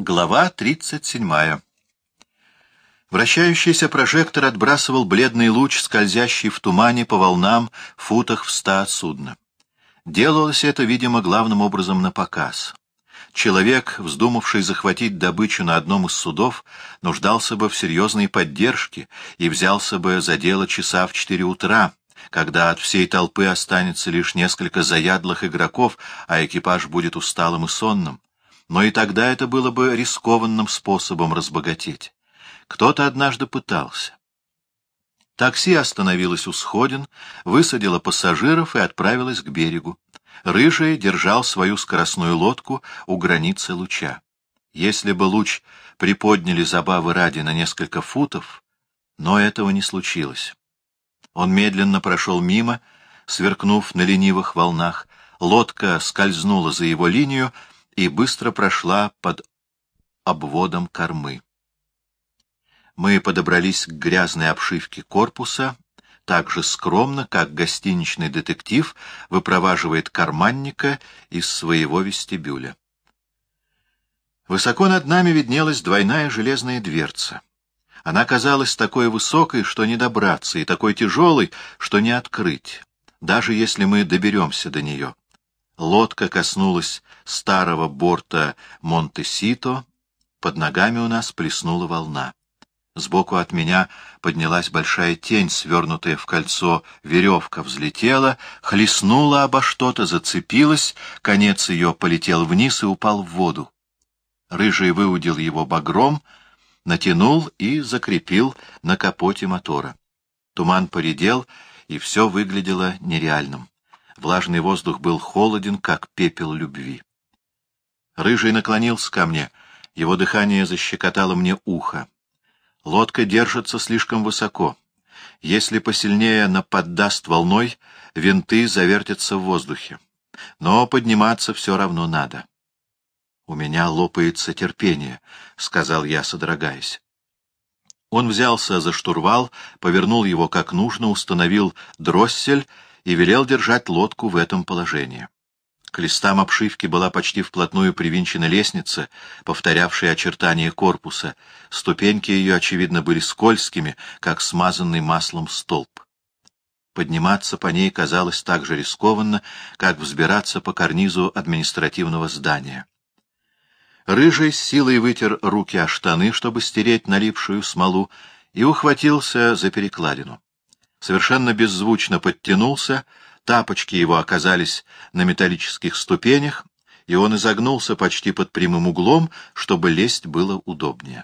Глава 37. Вращающийся прожектор отбрасывал бледный луч, скользящий в тумане по волнам футах в 100 от судна. Делалось это, видимо, главным образом на показ. Человек, вздумавший захватить добычу на одном из судов, нуждался бы в серьезной поддержке и взялся бы за дело часа в 4 утра, когда от всей толпы останется лишь несколько заядлых игроков, а экипаж будет усталым и сонным. Но и тогда это было бы рискованным способом разбогатеть. Кто-то однажды пытался. Такси остановилось у сходин, высадило пассажиров и отправилось к берегу. Рыжий держал свою скоростную лодку у границы луча. Если бы луч приподняли забавы ради на несколько футов, но этого не случилось. Он медленно прошел мимо, сверкнув на ленивых волнах, лодка скользнула за его линию и быстро прошла под обводом кормы. Мы подобрались к грязной обшивке корпуса так же скромно, как гостиничный детектив выпроваживает карманника из своего вестибюля. Высоко над нами виднелась двойная железная дверца. Она казалась такой высокой, что не добраться, и такой тяжелой, что не открыть, даже если мы доберемся до нее. Лодка коснулась старого борта Монте-Сито, под ногами у нас плеснула волна. Сбоку от меня поднялась большая тень, свернутая в кольцо веревка взлетела, хлестнула обо что-то, зацепилась, конец ее полетел вниз и упал в воду. Рыжий выудил его багром, натянул и закрепил на капоте мотора. Туман поредел, и все выглядело нереальным. Влажный воздух был холоден, как пепел любви. Рыжий наклонился ко мне, его дыхание защекотало мне ухо. Лодка держится слишком высоко. Если посильнее наподдаст волной, винты завертятся в воздухе. Но подниматься все равно надо. — У меня лопается терпение, — сказал я, содрогаясь. Он взялся за штурвал, повернул его как нужно, установил дроссель и велел держать лодку в этом положении. К листам обшивки была почти вплотную привинчена лестница, повторявшая очертания корпуса. Ступеньки ее, очевидно, были скользкими, как смазанный маслом столб. Подниматься по ней казалось так же рискованно, как взбираться по карнизу административного здания. Рыжий с силой вытер руки о штаны, чтобы стереть налипшую смолу, и ухватился за перекладину. Совершенно беззвучно подтянулся, тапочки его оказались на металлических ступенях, и он изогнулся почти под прямым углом, чтобы лезть было удобнее.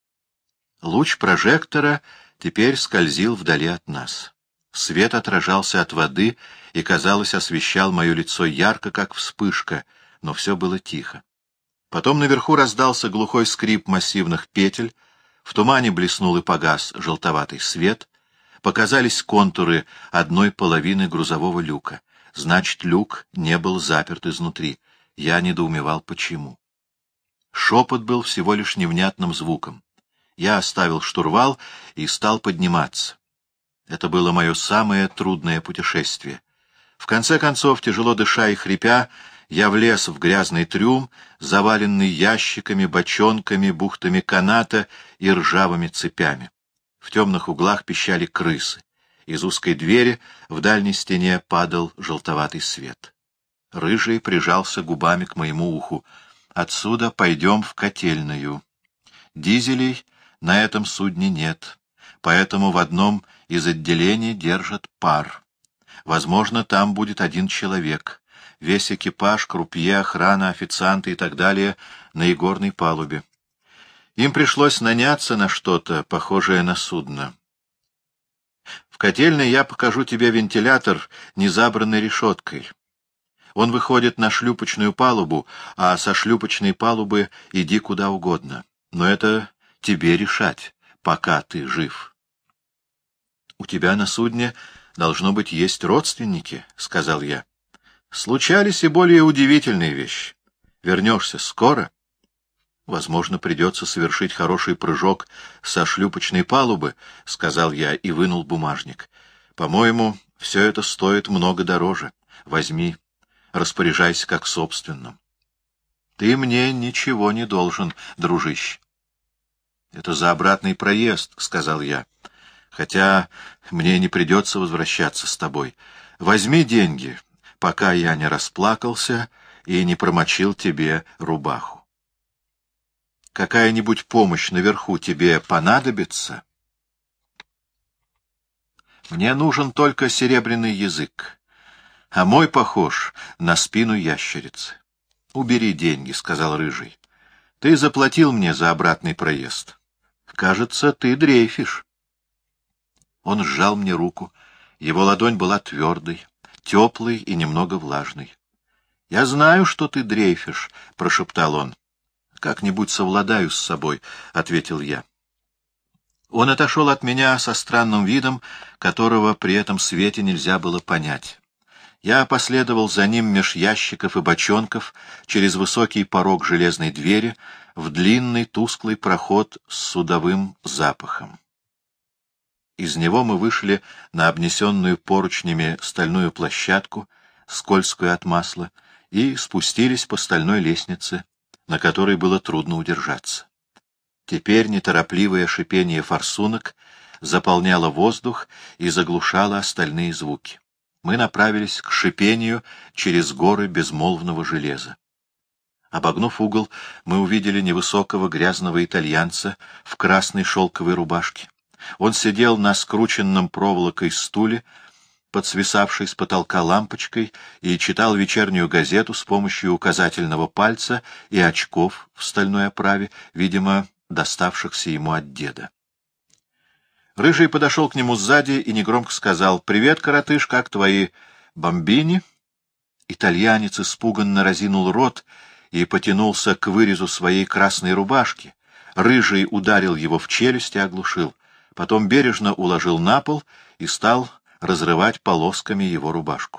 Луч прожектора теперь скользил вдали от нас. Свет отражался от воды и, казалось, освещал мое лицо ярко, как вспышка, но все было тихо. Потом наверху раздался глухой скрип массивных петель, в тумане блеснул и погас желтоватый свет, показались контуры одной половины грузового люка. Значит, люк не был заперт изнутри. Я недоумевал, почему. Шепот был всего лишь невнятным звуком. Я оставил штурвал и стал подниматься. Это было мое самое трудное путешествие. В конце концов, тяжело дыша и хрипя, я влез в грязный трюм, заваленный ящиками, бочонками, бухтами каната и ржавыми цепями. В темных углах пищали крысы. Из узкой двери в дальней стене падал желтоватый свет. Рыжий прижался губами к моему уху. «Отсюда пойдем в котельную. Дизелей на этом судне нет, поэтому в одном из отделений держат пар. Возможно, там будет один человек. Весь экипаж, крупье, охрана, официанты и так далее на игорной палубе. Им пришлось наняться на что-то, похожее на судно. В котельной я покажу тебе вентилятор, не забранный решеткой. Он выходит на шлюпочную палубу, а со шлюпочной палубы иди куда угодно. Но это тебе решать, пока ты жив. — У тебя на судне, должно быть, есть родственники, — сказал я. — Случались и более удивительные вещи. Вернешься скоро? Возможно, придется совершить хороший прыжок со шлюпочной палубы, — сказал я и вынул бумажник. По-моему, все это стоит много дороже. Возьми, распоряжайся как собственным. Ты мне ничего не должен, дружище. — Это за обратный проезд, — сказал я. — Хотя мне не придется возвращаться с тобой. Возьми деньги, пока я не расплакался и не промочил тебе рубаху. Какая-нибудь помощь наверху тебе понадобится? Мне нужен только серебряный язык, а мой похож на спину ящерицы. — Убери деньги, — сказал Рыжий. — Ты заплатил мне за обратный проезд. Кажется, ты дрейфишь. Он сжал мне руку. Его ладонь была твердой, теплой и немного влажной. — Я знаю, что ты дрейфишь, — прошептал он. — Как-нибудь совладаю с собой, — ответил я. Он отошел от меня со странным видом, которого при этом свете нельзя было понять. Я последовал за ним меж ящиков и бочонков через высокий порог железной двери в длинный тусклый проход с судовым запахом. Из него мы вышли на обнесенную поручнями стальную площадку, скользкую от масла, и спустились по стальной лестнице, на которой было трудно удержаться. Теперь неторопливое шипение форсунок заполняло воздух и заглушало остальные звуки. Мы направились к шипению через горы безмолвного железа. Обогнув угол, мы увидели невысокого грязного итальянца в красной шелковой рубашке. Он сидел на скрученном проволокой стуле, под свисавшей с потолка лампочкой, и читал вечернюю газету с помощью указательного пальца и очков в стальной оправе, видимо, доставшихся ему от деда. Рыжий подошел к нему сзади и негромко сказал: «Привет, коротыш, как твои бомбини?» Итальянец испуганно разинул рот и потянулся к вырезу своей красной рубашки. Рыжий ударил его в челюсть и оглушил. Потом бережно уложил на пол и стал разрывать полосками его рубашку.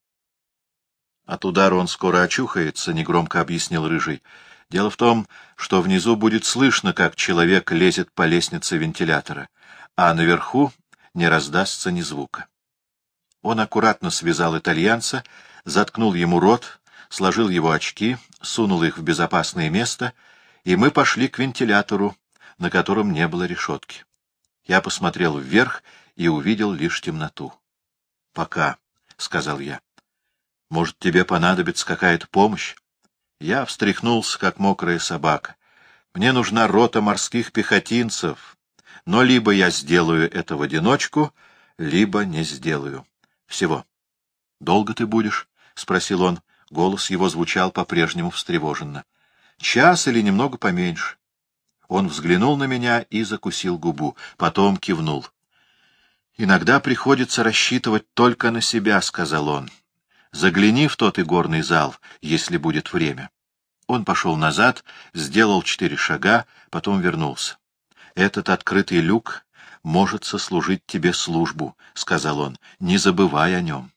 «От удара он скоро очухается», — негромко объяснил Рыжий. «Дело в том, что внизу будет слышно, как человек лезет по лестнице вентилятора, а наверху не раздастся ни звука». Он аккуратно связал итальянца, заткнул ему рот, сложил его очки, сунул их в безопасное место, и мы пошли к вентилятору, на котором не было решетки. Я посмотрел вверх и увидел лишь темноту. «Пока», — сказал я. «Может, тебе понадобится какая-то помощь?» Я встряхнулся, как мокрая собака. «Мне нужна рота морских пехотинцев, но либо я сделаю это в одиночку, либо не сделаю. Всего». «Долго ты будешь?» — спросил он. Голос его звучал по-прежнему встревоженно. «Час или немного поменьше». Он взглянул на меня и закусил губу, потом кивнул. «Иногда приходится рассчитывать только на себя», — сказал он. «Загляни в тот игорный зал, если будет время». Он пошел назад, сделал 4 шага, потом вернулся. «Этот открытый люк может сослужить тебе службу», — сказал он. «Не забывай о нем».